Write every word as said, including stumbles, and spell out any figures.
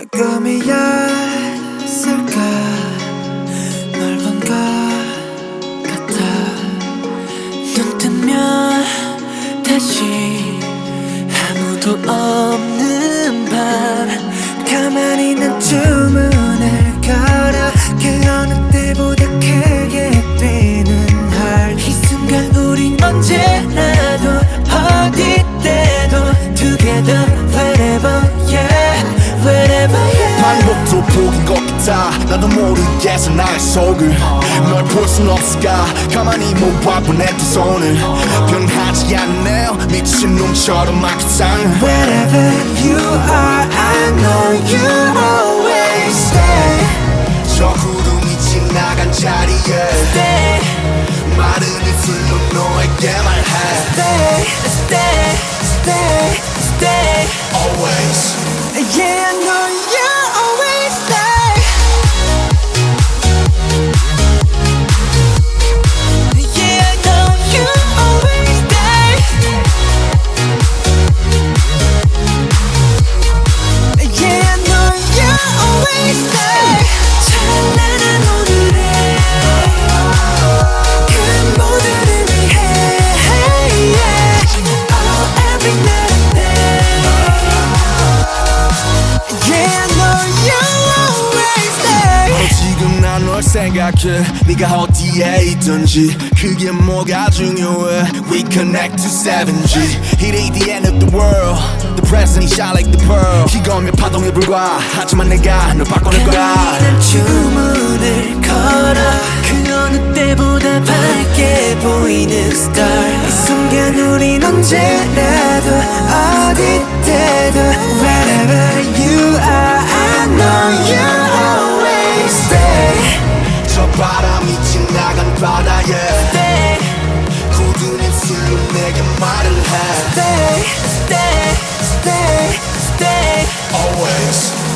꿈이었을까 널 본 것 같아. 눈 뜨면 다시 아무도 없는 밤 가만히 난 주문을 걸어 그 어느 때보다 크게 뛰는 heart. 이 순간 우린 언제라도 어디 때도 together wherever yeah wherever yeah. 반복도 복인 것 같아. 나도 모르겠어 나의 속을. 널 볼 순 없을까 가만히 못 봐본 내 두 손을. 변하지 않네요 미친 놈처럼 막 이상해. Wherever you are I know you'll always stay. 저 구름이 지나간 자리에 Stay 마른 입술로 너에게 말해. Stay Stay Stay Stay Always. Yeah I know you'll always stay. Yeah I know you'll always stay. Yeah I know you'll always stay. 찬란한 오늘에 그 모두를 위해 Oh every night and day. Yeah I know you'll always stay. 바로 지금 난 널 생각해. 네가 어디에 있든지 그게 뭐가 중요해. We connect to seven G. It ain't the end of the world. The present is shine like the pearl. 이거면 파동에 불과 하지만 내가 널 바꿔낼 거야. 난 주문을 걸어 그 어느 때보다 밝게 보이는 star. 이 순간 우린 언제라도 어디 때도 wherever you are I know you'll always stay. 저 바람이 지나간 바다에 Stay 굳은 입술로 내게 말을 해. Stay Stay Stay Stay Always.